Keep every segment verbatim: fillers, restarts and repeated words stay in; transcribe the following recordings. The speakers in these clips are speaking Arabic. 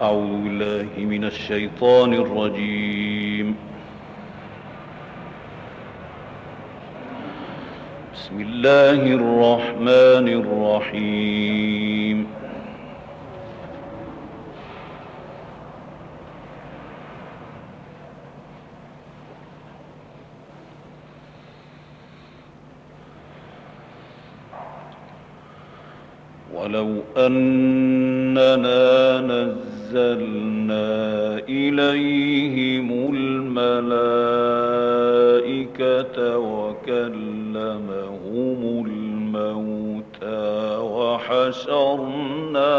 أعوذ بالله من الشيطان الرجيم. بسم الله الرحمن الرحيم. ولو أننا نزلنا إليهم الملائكة وكلمهم الموتى وحشرنا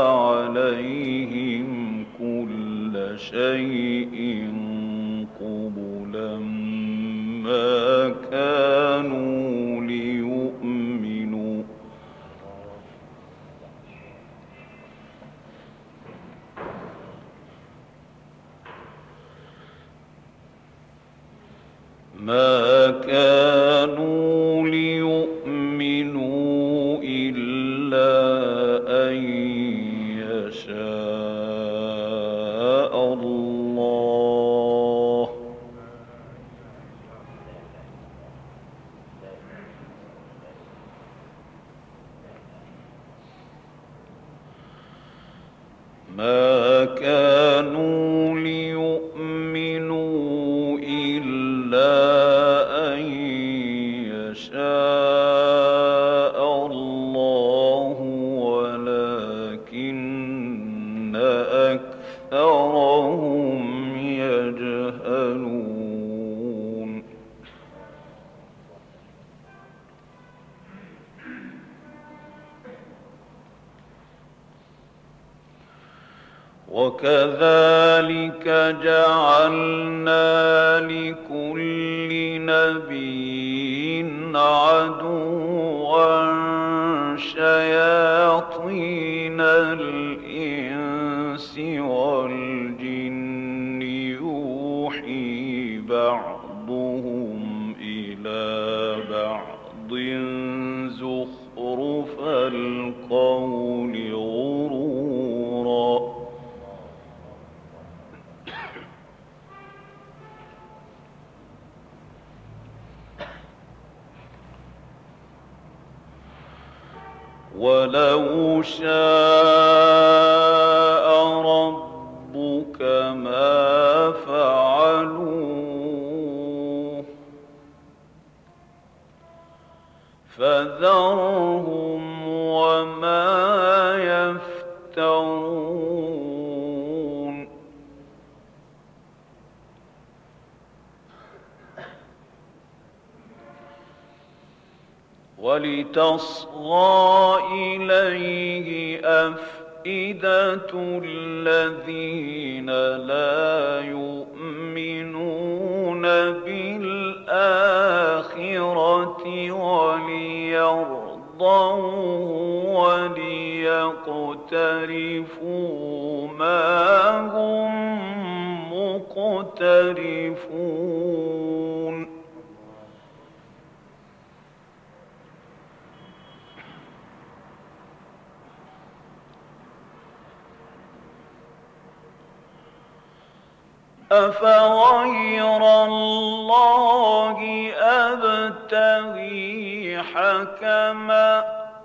عليهم كل شيء قبلا ما كانوا ليؤمنوا ما كانوا ليؤمنوا إلا أن يشاء الله ما كانوا ليؤمنوا إلا أن يشاء الله ولكن أكثرهم يجهلون. وكذلك جعلنا لكل نبي عدوا شياطين الإنس والجن يوحي بعضهم إلى بعض زخرف القول غرورا ولو شاء ربك ما فعلوه فذرهم وما يفترون. ولتصغى إليه أفئدة الذين لا يؤمنون بالآخرة وليرضوه وليقترفوا ما هم مقترفون. أفغير الله أبتغي حكما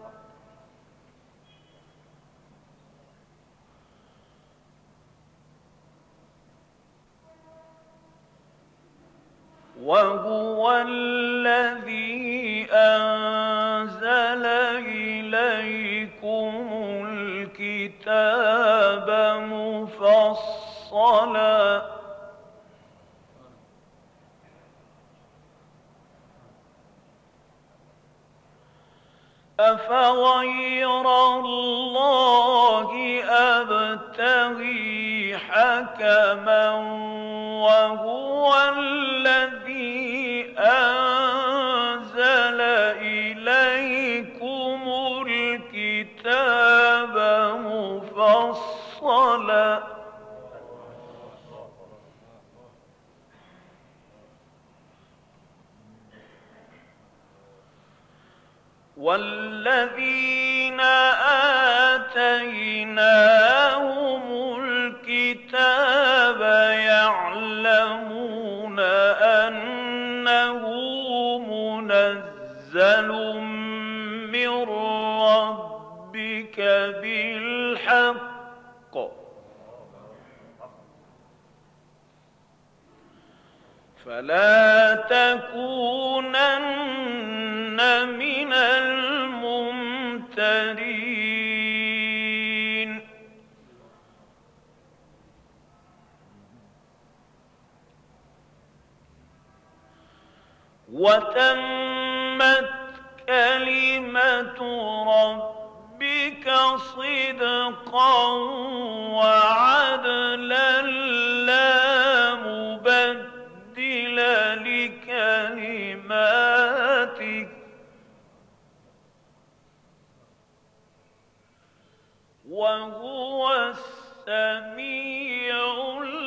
وهو الذي أنزل إليكم الكتاب مفصلا أفغير الله أبتغي حكما وهو الذي أنزل إليكم الكتاب مفصلا والذين آتيناهم يعلمون أنه منزل من ربك بالحق فلا تكونن من الممترين وتمت كلمة ربك صدقا وعدلا لا مبدل لكلماتك وهو السميع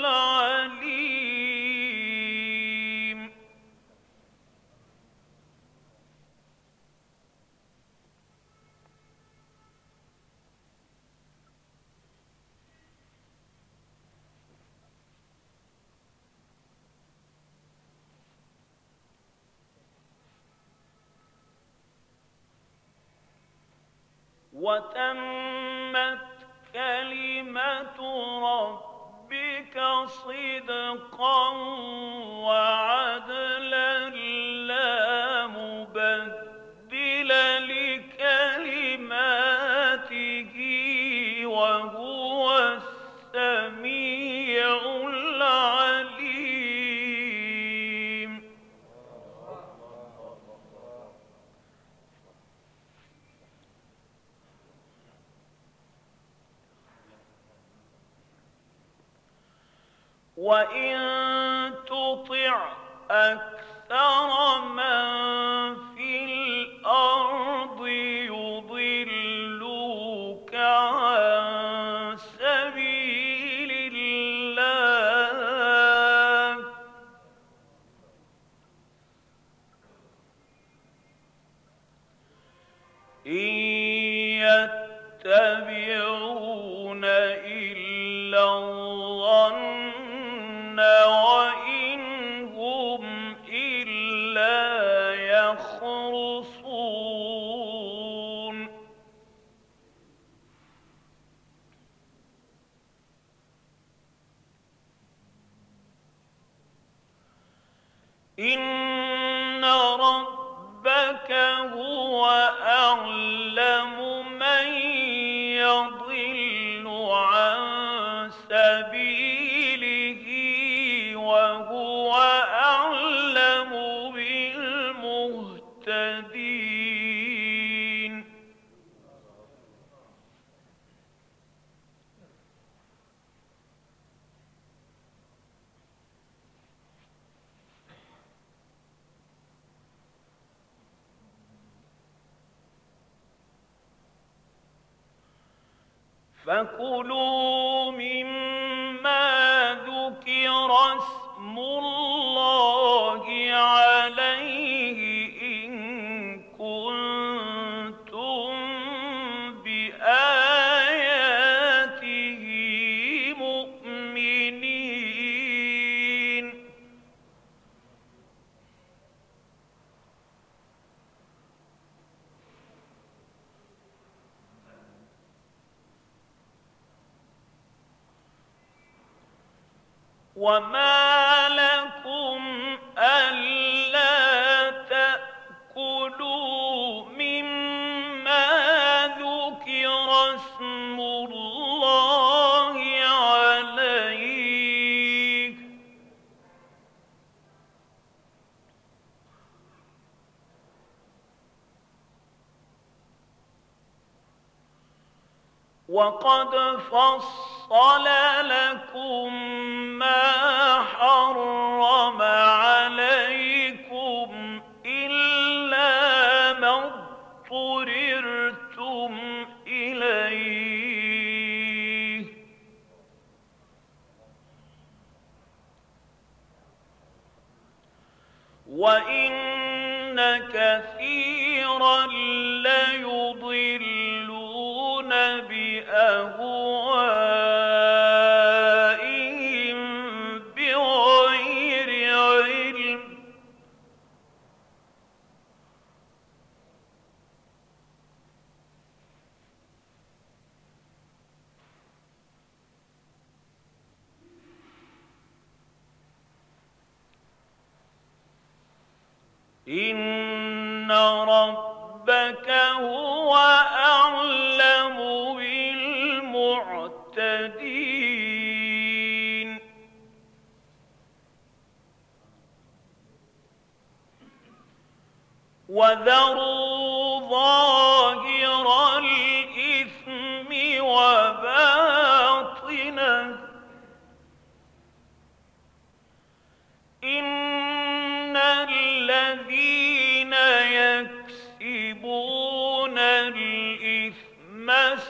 العليم وتمت كلمة ربك صدقا وعدلا لا مبدل لكلماته وهو السميع العليم وإن تطع أكثر من في الأرض يضلوك عن سبيل الله إن يتبعون إلا الظن وإن هم إلا يخرصون إن ربك هو أعلم من يضل عن سبيله وهو أعلم بالمهتدين فكلوا مما ذكر اسم الله عليه إن كنتم بآياته مؤمنين وما لكم ألا تأكلوا مما ذكر اسم الله عليه وقد فصل لكم ما حرم عليكم إلا ما اضطررتم إليه وإن كثيرا ليضلون بأهوائهم بغير هو أعلم بالمعتدين وذروا ظاهر الإثم وباطنه إن الذين يكسبون الإثم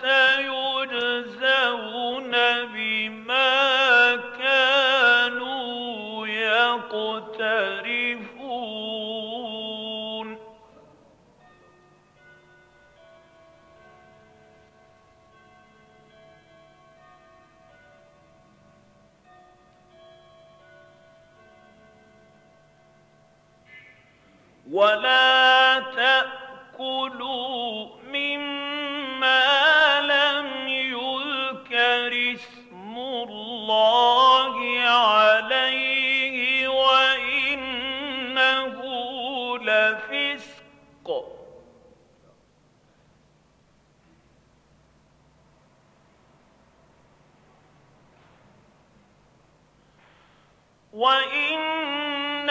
سيجزون بما كانوا يقترفون ولا تأكلوا مما لم يذكر اسم الله عليه وإنه لفسق وإن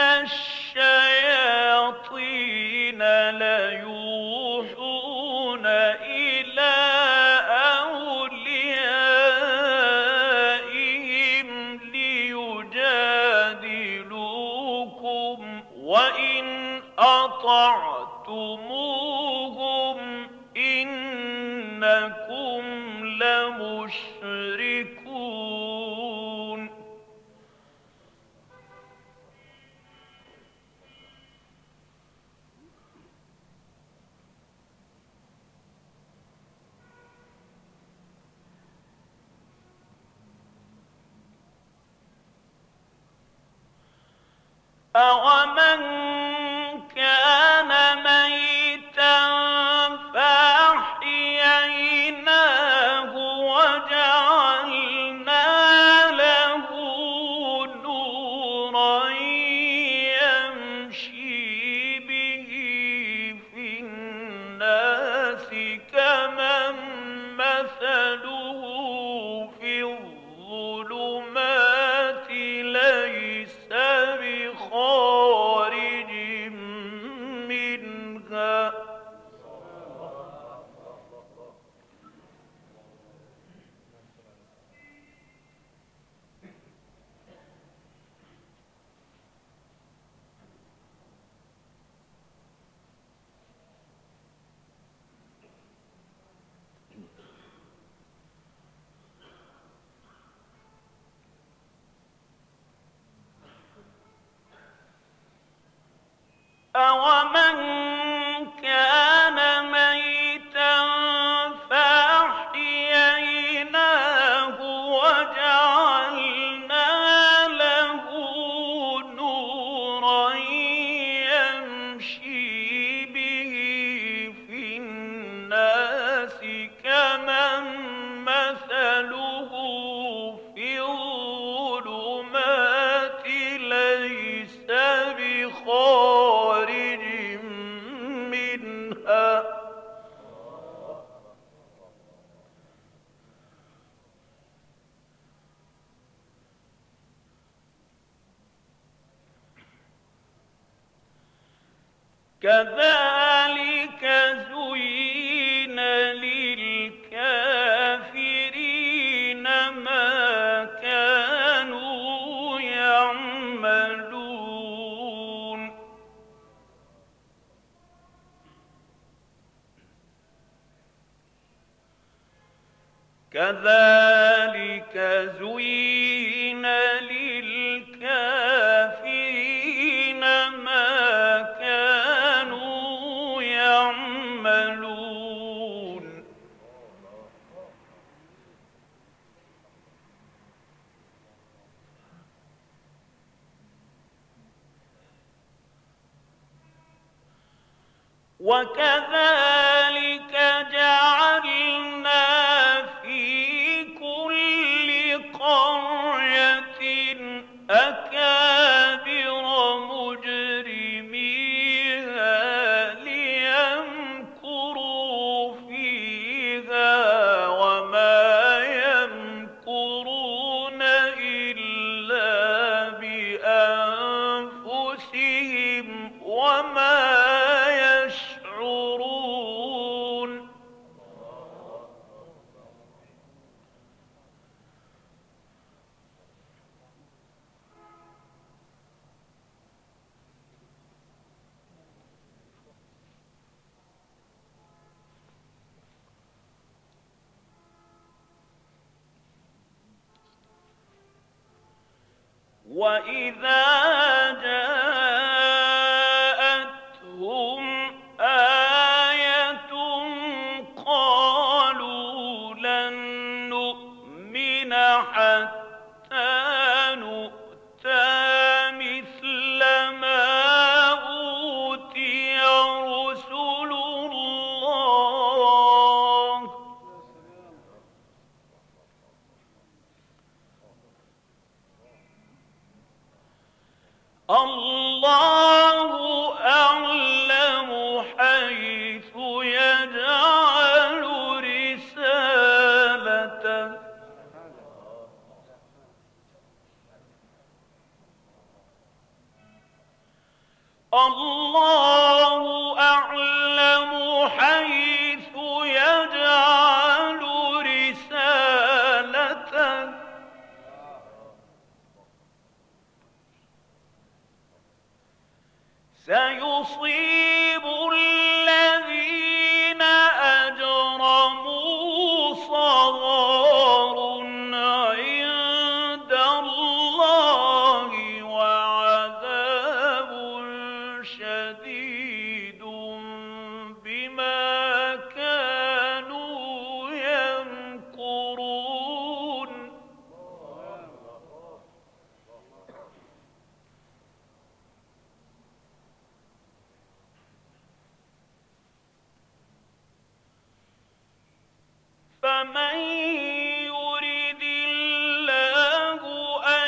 الشياطين ليوحون إلى أوليائهم ليجادلوكم وإن أطعتموهم إنكم لمشركون أَوَمَنْ كَانَ مَيْتًا فَأَحْيَيْنَاهُ وَجَعَلْنَا لَهُ نُورًا يَمْشِي بِهِ فِي النَّاسِ كَمَنْ مَثَلُهُ فِي الظُّلُمَاتِ لَيْسَ بخارج منها أَوَمَنْ كَانَ مَيْتًا فَأَحْيَيْنَاهُ وَجَعَلْنَا لَهُ نُورًا يَمْشِي بِهِ فِي النَّاسِ كَمَنْ مَثَلُهُ فِي الظُّلُمَاتِ لَيْسَ بخارج منها كذلك زين للكافرين ما كانوا يعملون كذلك زين للكافرين ما كانوا يعملون وكذلك جعلنا في كل قرية أكابر مجرميها ليمكروا وإذا جاءتهم آية قالوا لن نؤمن حتى نؤتى مثل ما أوتي رسل الله الله أعلم حيث يجعل رسالته الله أعلم حيث يجعل رسالته سيصيب الذين أجرموا صغار عند الله وعذاب شديد بما كانوا يمكرون فمن يرد الله أن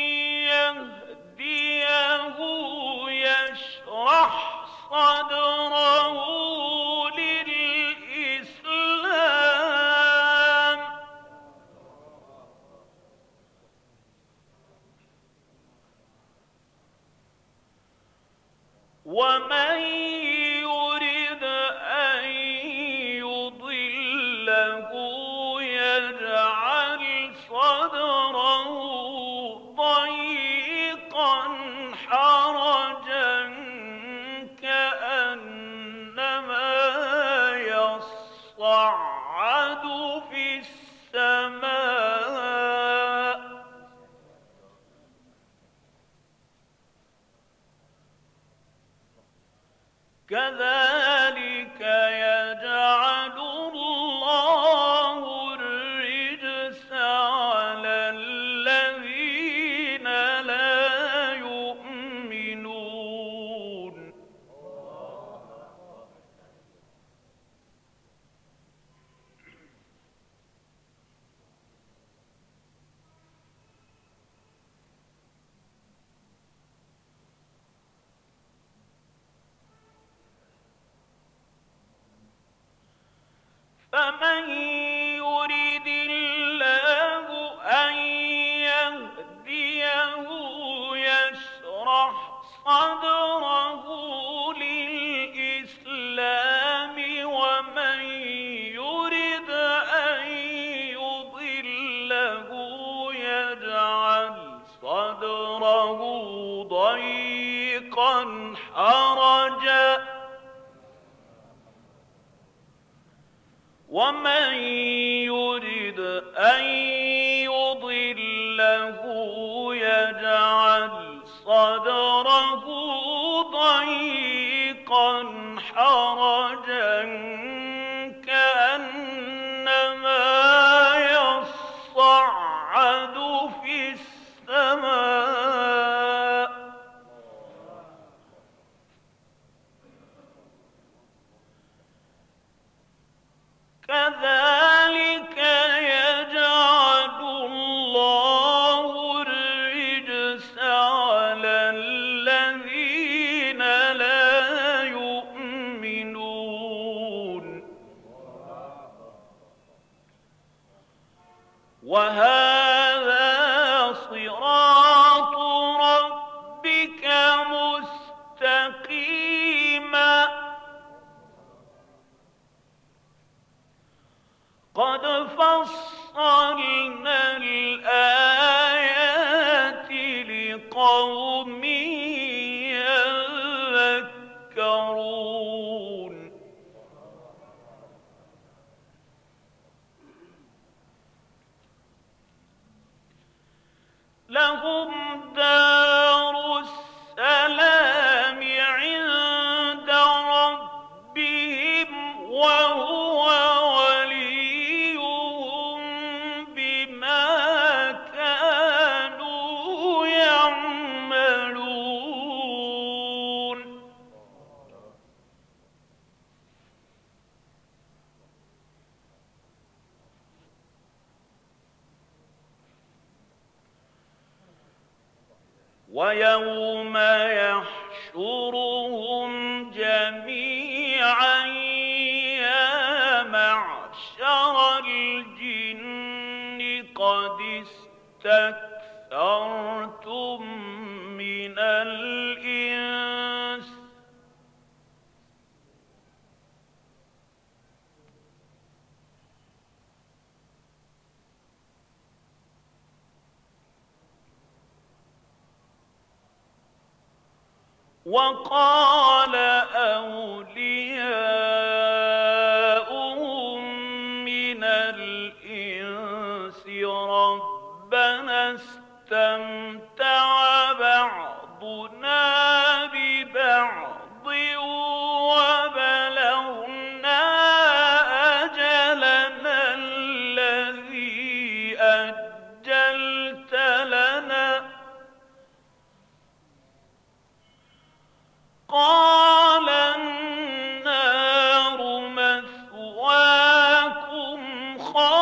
يهديه يشرح صدره للإسلام ومن يرد أن يضله يجعل صدره ضيقا حرجا كأنما يصعد في السماء كذلك يجعل الله الرجس على الذين لا يؤمنون فمن يرد الله أن يهديه يشرح صدره للإسلام ومن يرد أن يضله يجعل صدره ضيقا حرجا ومن يرد أن يضله يجعل صدره ضيقا حرجا كأنما يصعد في السماء كذلك يجعل الله الرجس على الذين لا يؤمنون وهذا صراط ربك مستقيما قد فصلنا الآيات لقوم يذكرون لهم دار ويوم يحشرهم جميعا يا معشر الجن قد استكثرتم من الإنس وقال أولياؤهم من الإنس ربنا استمتع بعضنا ببعض وبلغنا أجلنا الذي أجلت لنا قال النار مثواكم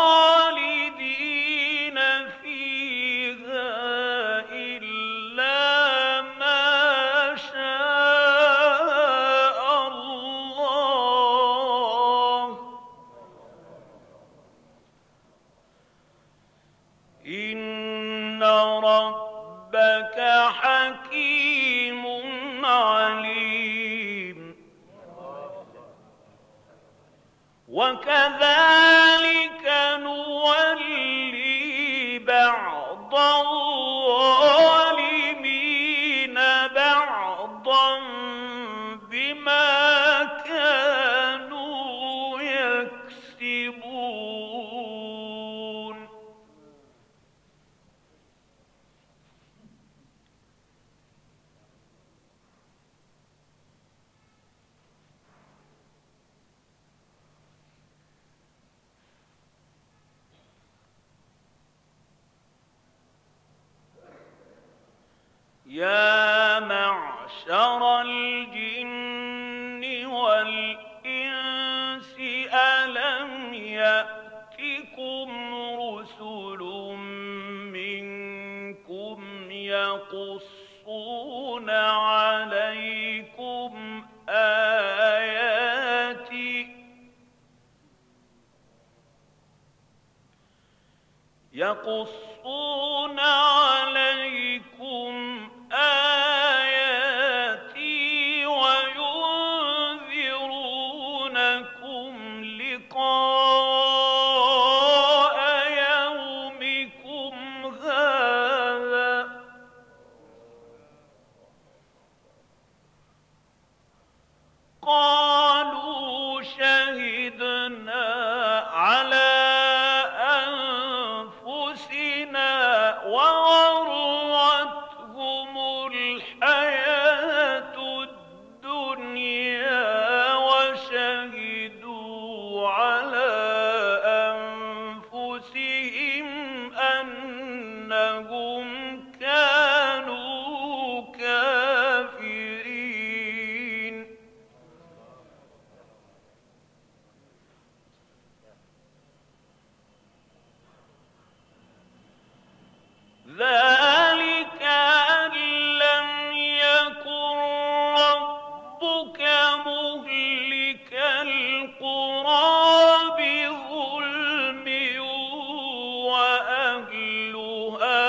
خالدين فيها إلا ما شاء الله إن ربك حكيم عليم وكذلك نولي بعض الظالمين بعضا بما كانوا يكسبون يا معشر الجن والإنس ألم يأتكم رسل منكم يقصون عليكم آياتي يقصون عليكم آياتي وينذرونكم لقاء يومكم هذا قالوا شهدنا على وغرتهم الحياة الدنيا وشهدوا على أنفسهم أنهم كانوا كافرين ذلك أن لم يكن ربك مهلك القرى بظلم وأهلها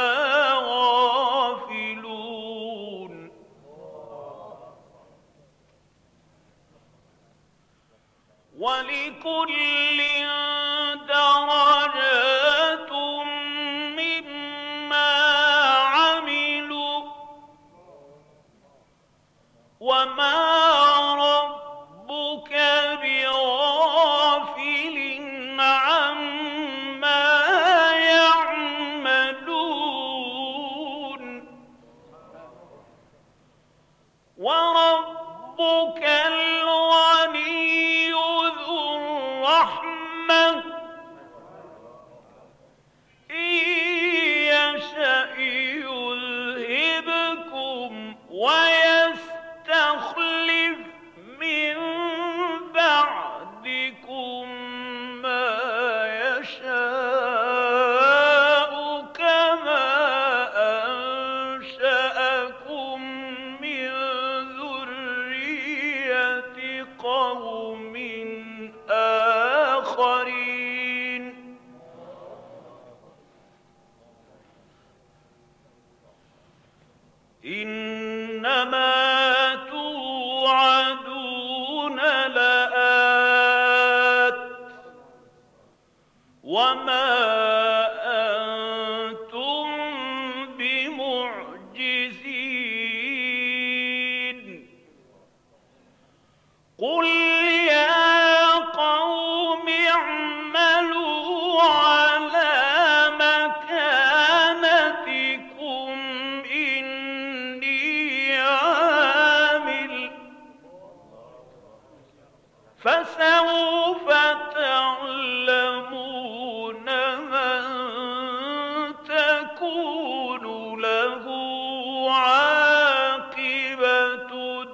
غافلون ولكل درجات وما ربك بغافل عما يعملون وربك الغني ذو الرحمة إن يشأ يذهبكم ويستخلف من بعدكم ما يشاء كما أنشأكم وما أنتم بمعجزين قل يا قوم اعملوا على مكانتكم إني عامل فسوف تعلمون من تكون له عاقبة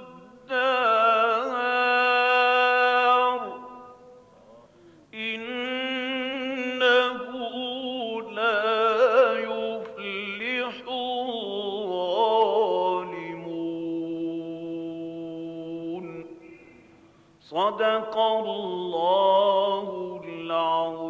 الدار إنه لا يفلح الظالمون. صدق الله العظيم.